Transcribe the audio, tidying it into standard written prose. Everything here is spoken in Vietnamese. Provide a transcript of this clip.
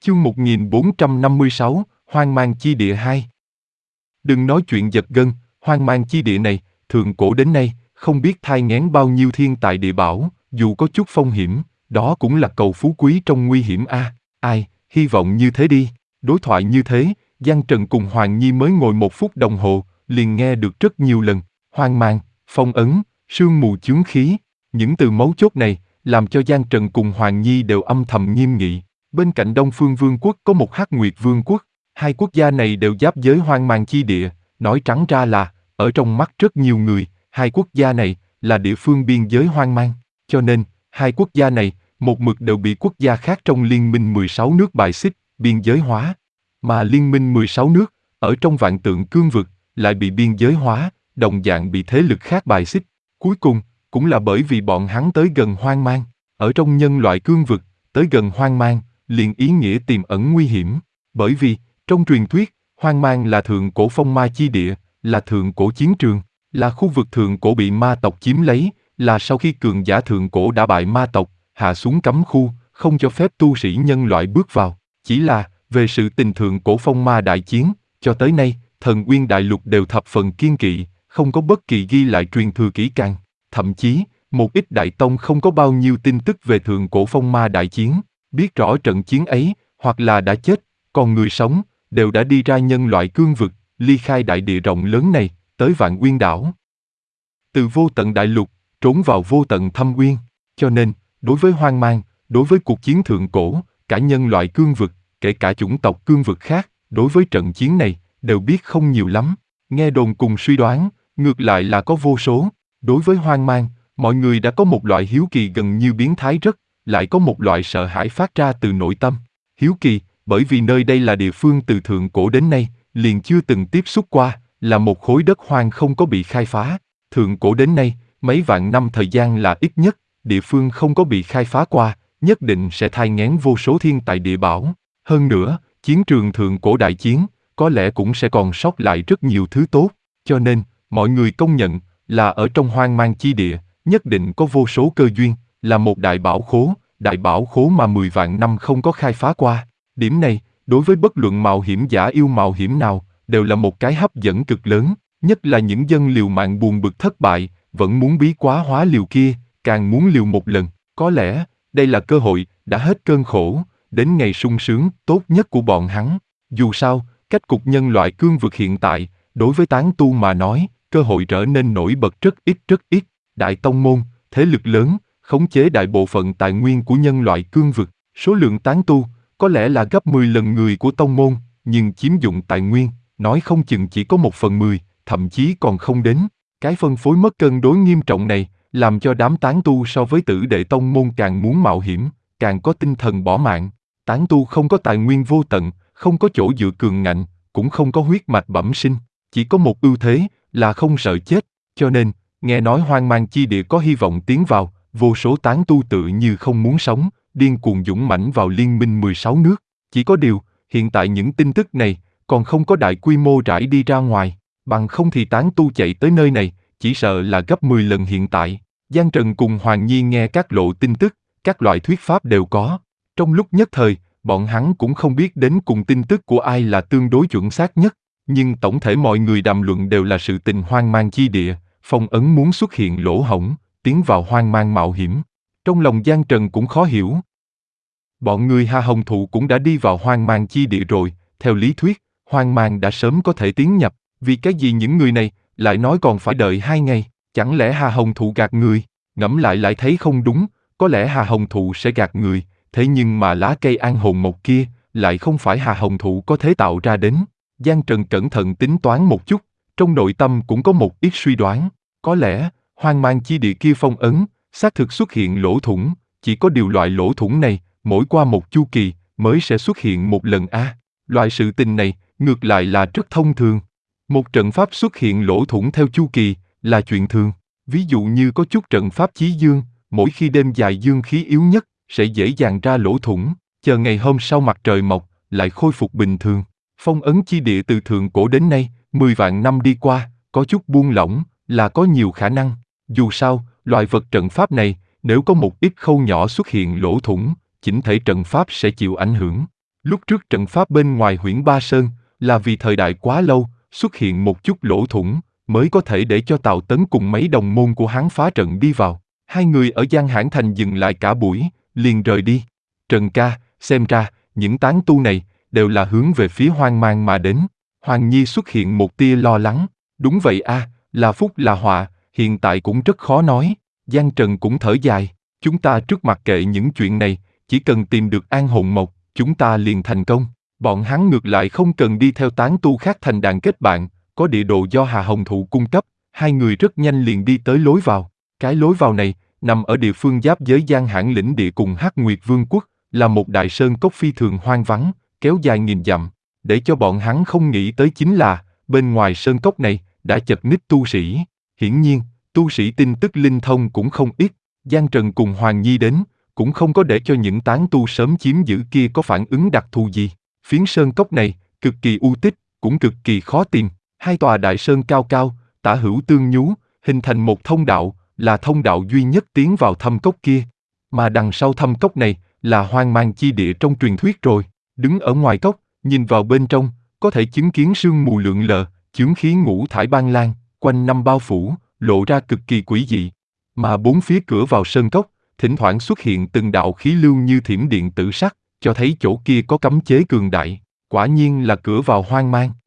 Chương 1456, Hoang mang chi địa 2. Đừng nói chuyện giật gân, hoang mang chi địa này, thượng cổ đến nay, không biết thai nghén bao nhiêu thiên tài địa bảo, dù có chút phong hiểm, đó cũng là cầu phú quý trong nguy hiểm a. Ai, hy vọng như thế đi. Đối thoại như thế, Giang Trần cùng Hoàng Nhi mới ngồi 1 phút đồng hồ, liền nghe được rất nhiều lần, hoang mang, phong ấn, sương mù chướng khí. Những từ mấu chốt này, làm cho Giang Trần cùng Hoàng Nhi đều âm thầm nghiêm nghị. Bên cạnh Đông Phương Vương quốc có một Hắc Nguyệt Vương quốc, hai quốc gia này đều giáp giới hoang mang chi địa, nói trắng ra là, ở trong mắt rất nhiều người, hai quốc gia này là địa phương biên giới hoang mang, cho nên, hai quốc gia này một mực đều bị quốc gia khác trong Liên minh 16 nước bài xích, biên giới hóa. Mà Liên minh 16 nước, ở trong vạn tượng cương vực, lại bị biên giới hóa, đồng dạng bị thế lực khác bài xích. Cuối cùng, cũng là bởi vì bọn hắn tới gần hoang mang, ở trong nhân loại cương vực, tới gần hoang mang, liền ý nghĩa tiềm ẩn nguy hiểm. Bởi vì, trong truyền thuyết, hoang mang là thượng cổ phong ma chi địa, là thượng cổ chiến trường, là khu vực thượng cổ bị ma tộc chiếm lấy, là sau khi cường giả thượng cổ đã bại ma tộc, hạ xuống cấm khu, không cho phép tu sĩ nhân loại bước vào. Chỉ là, về sự tình thượng cổ phong ma đại chiến, cho tới nay, Thần Uyên Đại Lục đều thập phần kiên kỵ, không có bất kỳ ghi lại truyền thừa kỹ càng. Thậm chí, một ít đại tông không có bao nhiêu tin tức về thượng cổ phong ma đại chiến, biết rõ trận chiến ấy, hoặc là đã chết, còn người sống, đều đã đi ra nhân loại cương vực, ly khai đại địa rộng lớn này, tới Vạn Uyên đảo. Từ vô tận đại lục, trốn vào vô tận thâm uyên, cho nên, đối với hoang mang, đối với cuộc chiến thượng cổ, cả nhân loại cương vực, kể cả chủng tộc cương vực khác, đối với trận chiến này, đều biết không nhiều lắm. Nghe đồn cùng suy đoán, ngược lại là có vô số. Đối với hoang mang, mọi người đã có một loại hiếu kỳ gần như biến thái rất, lại có một loại sợ hãi phát ra từ nội tâm. Hiếu kỳ, bởi vì nơi đây là địa phương từ thượng cổ đến nay, liền chưa từng tiếp xúc qua, là một khối đất hoang không có bị khai phá. Thượng cổ đến nay, mấy vạn năm thời gian là ít nhất, địa phương không có bị khai phá qua, nhất định sẽ thai nghén vô số thiên tài địa bảo. Hơn nữa, chiến trường thượng cổ đại chiến, có lẽ cũng sẽ còn sót lại rất nhiều thứ tốt, cho nên, mọi người công nhận, là ở trong hoang mang chi địa, nhất định có vô số cơ duyên, là một đại bảo khố mà 10 vạn năm không có khai phá qua. Điểm này, đối với bất luận mạo hiểm giả yêu mạo hiểm nào, đều là một cái hấp dẫn cực lớn, nhất là những dân liều mạng buồn bực thất bại, vẫn muốn bí quá hóa liều kia, càng muốn liều một lần. Có lẽ, đây là cơ hội, đã hết cơn khổ, đến ngày sung sướng, tốt nhất của bọn hắn. Dù sao, cách cục nhân loại cương vực hiện tại, đối với tán tu mà nói, cơ hội trở nên nổi bật rất ít. Đại tông môn, thế lực lớn, khống chế đại bộ phận tài nguyên của nhân loại cương vực, số lượng tán tu, có lẽ là gấp 10 lần người của tông môn, nhưng chiếm dụng tài nguyên, nói không chừng chỉ có 1/10, thậm chí còn không đến. Cái phân phối mất cân đối nghiêm trọng này, làm cho đám tán tu so với tử đệ tông môn càng muốn mạo hiểm, càng có tinh thần bỏ mạng. Tán tu không có tài nguyên vô tận, không có chỗ dựa cường ngạnh, cũng không có huyết mạch bẩm sinh, chỉ có một ưu thế, là không sợ chết, cho nên, nghe nói hoang mang chi địa có hy vọng tiến vào, vô số tán tu tự như không muốn sống, điên cuồng dũng mãnh vào liên minh 16 nước. Chỉ có điều, hiện tại những tin tức này, còn không có đại quy mô rải đi ra ngoài, bằng không thì tán tu chạy tới nơi này, chỉ sợ là gấp 10 lần hiện tại. Giang Trần cùng Hoàng Nhi nghe các lộ tin tức, các loại thuyết pháp đều có. Trong lúc nhất thời, bọn hắn cũng không biết đến cùng tin tức của ai là tương đối chuẩn xác nhất, nhưng tổng thể mọi người đàm luận đều là sự tình hoang mang chi địa, phong ấn muốn xuất hiện lỗ hổng, tiến vào hoang mang mạo hiểm. Trong lòng Giang Trần cũng khó hiểu. Bọn người Hà Hồng Thụ cũng đã đi vào hoang mang chi địa rồi, theo lý thuyết, hoang mang đã sớm có thể tiến nhập, vì cái gì những người này lại nói còn phải đợi 2 ngày, chẳng lẽ Hà Hồng Thụ gạt người, ngẫm lại thấy không đúng, có lẽ Hà Hồng Thụ sẽ gạt người, thế nhưng mà lá cây an hồn một kia, lại không phải Hà Hồng Thụ có thể tạo ra đến. Giang Trần cẩn thận tính toán một chút, trong nội tâm cũng có một ít suy đoán, có lẽ, hoang mang chi địa kia phong ấn, xác thực xuất hiện lỗ thủng, chỉ có điều loại lỗ thủng này, mỗi qua một chu kỳ, mới sẽ xuất hiện một lần a. Loại sự tình này, ngược lại là rất thông thường. Một trận pháp xuất hiện lỗ thủng theo chu kỳ, là chuyện thường. Ví dụ như có chút trận pháp chí dương, mỗi khi đêm dài dương khí yếu nhất, sẽ dễ dàng ra lỗ thủng, chờ ngày hôm sau mặt trời mọc, lại khôi phục bình thường. Phong ấn chi địa từ thượng cổ đến nay, 10 vạn năm đi qua, có chút buông lỏng, là có nhiều khả năng. Dù sao, loại vật trận pháp này, nếu có một ít khâu nhỏ xuất hiện lỗ thủng, chỉnh thể trận pháp sẽ chịu ảnh hưởng. Lúc trước trận pháp bên ngoài Huyễn Ba Sơn là vì thời đại quá lâu, xuất hiện một chút lỗ thủng, mới có thể để cho Tào Tấn cùng mấy đồng môn của hắn phá trận đi vào. Hai người ở Giang Hãn Thành dừng lại cả buổi, liền rời đi. Trần ca, xem ra, những tán tu này đều là hướng về phía Hoang Mang mà đến. Hoàng Nhi xuất hiện một tia lo lắng. Đúng vậy a, là phúc là họa, hiện tại cũng rất khó nói. Giang Trần cũng thở dài. Chúng ta trước mặc kệ những chuyện này, chỉ cần tìm được An Hồn Mộc, chúng ta liền thành công. Bọn hắn ngược lại không cần đi theo tán tu khác thành đàn kết bạn, có địa đồ do Hà Hồng Thụ cung cấp, hai người rất nhanh liền đi tới lối vào. Cái lối vào này, nằm ở địa phương giáp giới Giang Hãn lĩnh địa cùng Hắc Nguyệt Vương quốc, là một đại sơn cốc phi thường hoang vắng, kéo dài nghìn dặm. Để cho bọn hắn không nghĩ tới chính là, bên ngoài sơn cốc này, đã chật ních tu sĩ. Hiển nhiên, tu sĩ tin tức linh thông cũng không ít. Giang Trần cùng Hoàng Nhi đến, cũng không có để cho những tán tu sớm chiếm giữ kia có phản ứng đặc thù gì. Phiến sơn cốc này, cực kỳ u tích, cũng cực kỳ khó tìm. Hai tòa đại sơn cao cao, tả hữu tương nhú, hình thành một thông đạo, là thông đạo duy nhất tiến vào thâm cốc kia. Mà đằng sau thâm cốc này, là Hoang Mang chi địa trong truyền thuyết rồi. Đứng ở ngoài cốc, nhìn vào bên trong, có thể chứng kiến sương mù lượn lờ, chướng khí ngũ thải ban lan, quanh năm bao phủ, lộ ra cực kỳ quỷ dị. Mà bốn phía cửa vào sơn cốc, thỉnh thoảng xuất hiện từng đạo khí lưu như thiểm điện tử sắc, cho thấy chỗ kia có cấm chế cường đại. Quả nhiên là cửa vào Hoang Mang.